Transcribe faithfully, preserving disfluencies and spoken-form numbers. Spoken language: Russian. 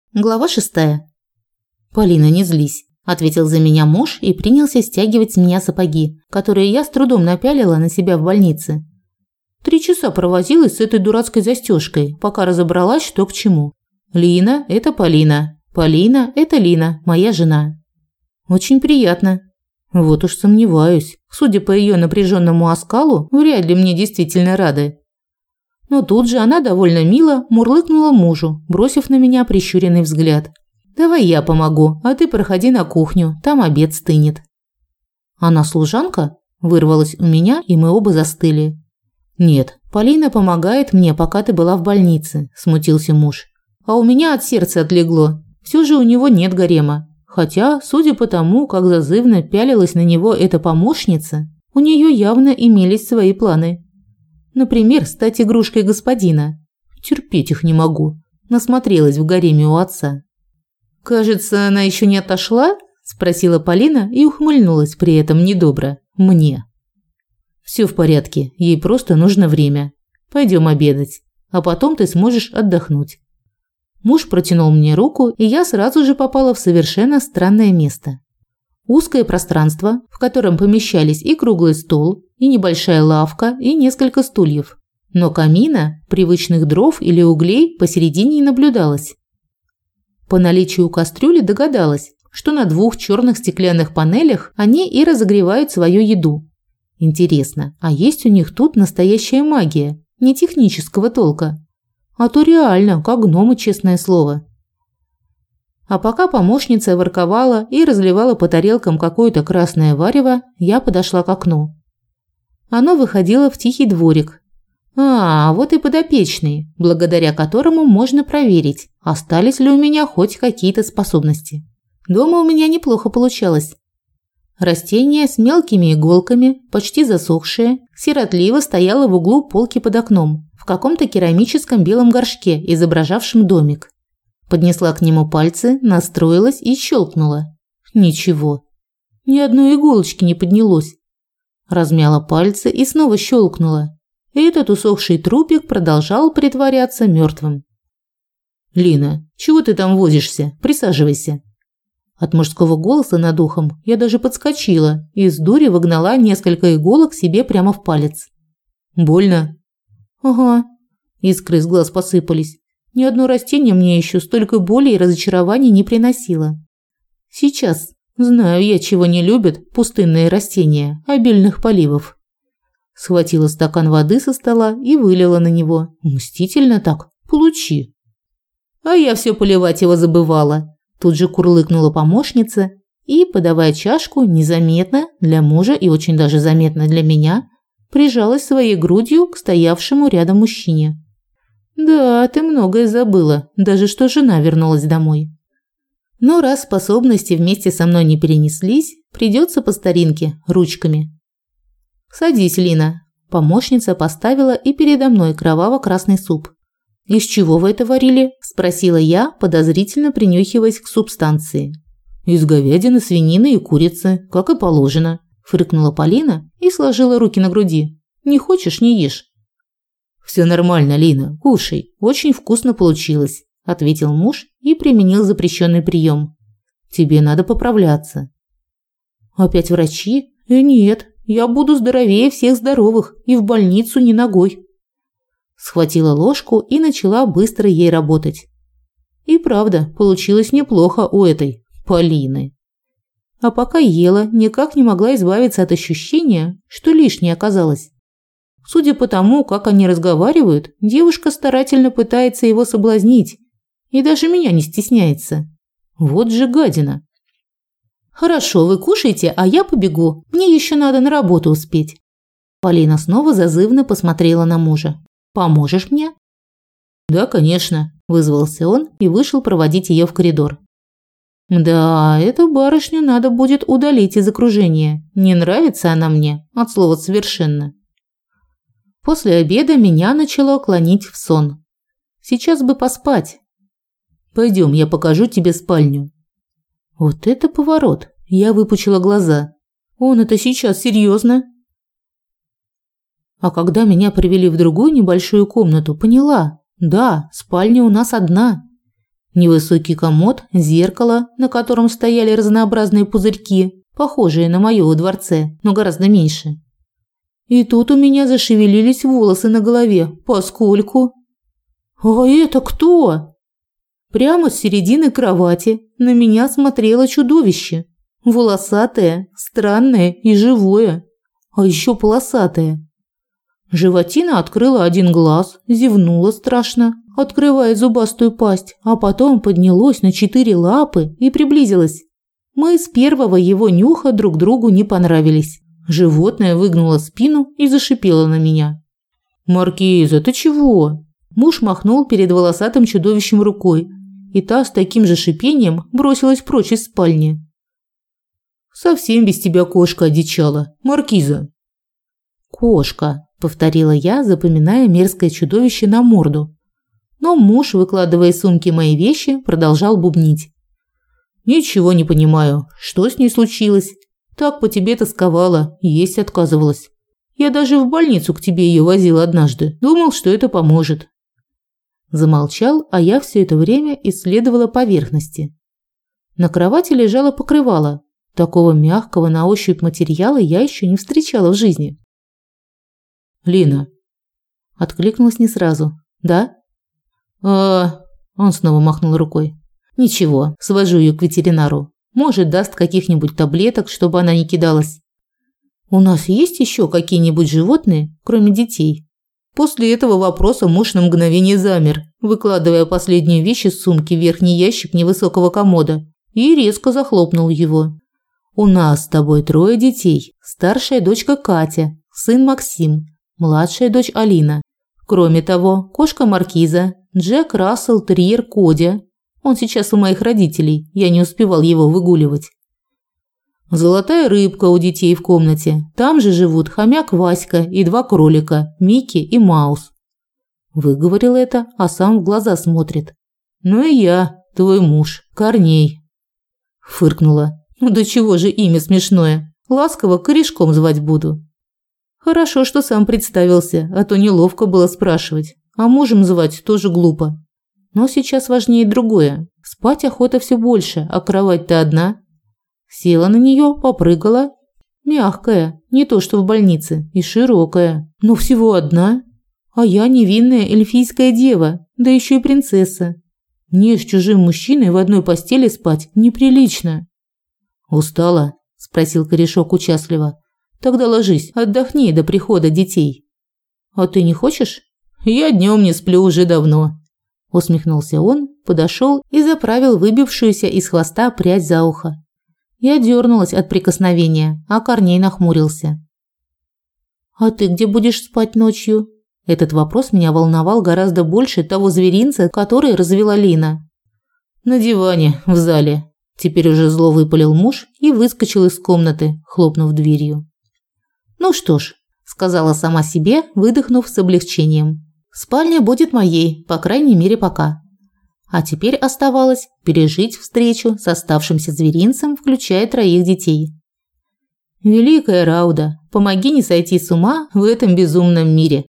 Глава шестая. «Полина, не злись», – ответил за меня муж и принялся стягивать с меня сапоги, которые я с трудом напялила на себя в больнице. Три часа провозилась с этой дурацкой застежкой, пока разобралась, что к чему. Лина – это Полина. Полина – это Лина, моя жена. Очень приятно. Вот уж сомневаюсь. Судя по ее напряженному оскалу, вряд ли мне действительно рады. Но тут же она довольно мило мурлыкнула мужу, бросив на меня прищуренный взгляд. «Давай я помогу, а ты проходи на кухню, там обед стынет». «Она служанка?» – вырвалась у меня, и мы оба застыли. «Нет, Полина помогает мне, пока ты была в больнице», – смутился муж. «А у меня от сердца отлегло. Все же у него нет гарема. Хотя, судя по тому, как зазывно пялилась на него эта помощница, у нее явно имелись свои планы. Например, стать игрушкой господина. Терпеть их не могу. Насмотрелась в гареме у отца». «Кажется, она еще не отошла?» – спросила Полина и ухмыльнулась при этом недобро. «Мне». «Все в порядке, ей просто нужно время. Пойдем обедать, а потом ты сможешь отдохнуть». Муж протянул мне руку, и я сразу же попала в совершенно странное место. Узкое пространство, в котором помещались и круглый стол, и небольшая лавка, и несколько стульев. Но камина, привычных дров или углей посередине не наблюдалось. По наличию кастрюли догадалась, что на двух черных стеклянных панелях они и разогревают свою еду. Интересно, а есть у них тут настоящая магия, не технического толка? А то реально, как гномы, честное слово. А пока помощница ворковала и разливала по тарелкам какое-то красное варево, я подошла к окну. Оно выходило в тихий дворик. А, вот и подопечный, благодаря которому можно проверить, остались ли у меня хоть какие-то способности. Дома у меня неплохо получалось. Растение с мелкими иголками, почти засохшее, сиротливо стояло в углу полки под окном, в каком-то керамическом белом горшке, изображавшем домик. Поднесла к нему пальцы, настроилась и щелкнула. Ничего. Ни одной иголочки не поднялось. Размяла пальцы и снова щелкнула. Этот усохший трупик продолжал притворяться мертвым. «Лина, чего ты там возишься? Присаживайся». От мужского голоса над ухом я даже подскочила и с дури выгнала несколько иголок себе прямо в палец. «Больно?» «Ага». Искры из глаз посыпались. Ни одно растение мне еще столько боли и разочарований не приносило. Сейчас знаю я, чего не любят пустынные растения, обильных поливов. Схватила стакан воды со стола и вылила на него. Мстительно так. Получи. А я все поливать его забывала. Тут же курлыкнула помощница и, подавая чашку, незаметно для мужа и очень даже заметно для меня, прижалась своей грудью к стоявшему рядом мужчине. «Да, ты многое забыла, даже что жена вернулась домой. Но раз способности вместе со мной не перенеслись, придется по старинке, ручками». «Садись, Лина». Помощница поставила и передо мной кроваво-красный суп. «Из чего вы это варили?» – спросила я, подозрительно принюхиваясь к субстанции. «Из говядины, свинины и курицы, как и положено», – фыркнула Полина и сложила руки на груди. «Не хочешь – не ешь». «Все нормально, Лина, кушай, очень вкусно получилось», – ответил муж и применил запрещенный прием. «Тебе надо поправляться». «Опять врачи? Э, нет, я буду здоровее всех здоровых и в больницу не ногой». Схватила ложку и начала быстро ей работать. И правда, получилось неплохо у этой Полины. А пока ела, никак не могла избавиться от ощущения, что лишнее оказалось. Судя по тому, как они разговаривают, девушка старательно пытается его соблазнить и даже меня не стесняется. Вот же гадина. «Хорошо, вы кушайте, а я побегу. Мне еще надо на работу успеть». Полина снова зазывно посмотрела на мужа. «Поможешь мне?» «Да, конечно», – вызвался он и вышел проводить ее в коридор. «Да, эту барышню надо будет удалить из окружения. Не нравится она мне, от слова совершенно». После обеда меня начало клонить в сон. Сейчас бы поспать. «Пойдем, я покажу тебе спальню». Вот это поворот. Я выпучила глаза. Он это сейчас серьезно? А когда меня привели в другую небольшую комнату, поняла. Да, спальня у нас одна. Невысокий комод, зеркало, на котором стояли разнообразные пузырьки, похожие на моё во дворце, но гораздо меньше. И тут у меня зашевелились волосы на голове, поскольку... А это кто? Прямо с середины кровати на меня смотрело чудовище. Волосатое, странное и живое, а ещё полосатое. Животина открыла один глаз, зевнула страшно, открывая зубастую пасть, а потом поднялось на четыре лапы и приблизилось. Мы с первого его нюха друг другу не понравились. Животное выгнуло спину и зашипело на меня. «Маркиза, ты чего?» Муж махнул перед волосатым чудовищем рукой, и та с таким же шипением бросилась прочь из спальни. «Совсем без тебя кошка одичала, Маркиза». «Кошка», – повторила я, запоминая мерзкое чудовище на морду. Но муж, выкладывая из сумки мои вещи, продолжал бубнить. «Ничего не понимаю, что с ней случилось? Так по тебе тосковала, есть отказывалась. Я даже в больницу к тебе ее возила однажды, думал, что это поможет». Замолчал, а я все это время исследовала поверхности. На кровати лежало покрывало. Такого мягкого на ощупь материала я еще не встречала в жизни. «Лина». Откликнулась не сразу. «Да?» «А...» Он снова махнул рукой. «Ничего, свожу ее к ветеринару. Может, даст каких-нибудь таблеток, чтобы она не кидалась. У нас есть еще какие-нибудь животные, кроме детей?» После этого вопроса муж на мгновение замер, выкладывая последнюю вещь из сумки в верхний ящик невысокого комода, и резко захлопнул его. «У нас с тобой трое детей. Старшая дочка Катя, сын Максим, младшая дочь Алина. Кроме того, кошка Маркиза, Джек Рассел Терьер Кодя. Он сейчас у моих родителей, я не успевал его выгуливать. Золотая рыбка у детей в комнате. Там же живут хомяк Васька и два кролика, Микки и Маус». Выговорил это, а сам в глаза смотрит. «Ну и я, твой муж, Корней». Фыркнула. «Ну до чего же имя смешное? Ласково корешком звать буду». Хорошо, что сам представился, а то неловко было спрашивать. А мужем звать тоже глупо. Но сейчас важнее другое. Спать охота все больше, а кровать-то одна. Села на нее, попрыгала. Мягкая, не то что в больнице, и широкая. Но всего одна. А я невинная эльфийская дева, да еще и принцесса. Мне с чужим мужчиной в одной постели спать неприлично. «Устала?» – спросил корешок участливо. «Тогда ложись, отдохни до прихода детей». «А ты не хочешь?» «Я днем не сплю уже давно», – усмехнулся он, подошел и заправил выбившуюся из хвоста прядь за ухо. Я дернулась от прикосновения, а Корней нахмурился. «А ты где будешь спать ночью?» Этот вопрос меня волновал гораздо больше того зверинца, который развела Лина. «На диване, в зале». Теперь уже зло выпалил муж и выскочил из комнаты, хлопнув дверью. «Ну что ж», – сказала сама себе, выдохнув с облегчением. «Спальня будет моей, по крайней мере, пока». А теперь оставалось пережить встречу с оставшимся зверинцем, включая троих детей. «Великая Рауда, помоги не сойти с ума в этом безумном мире».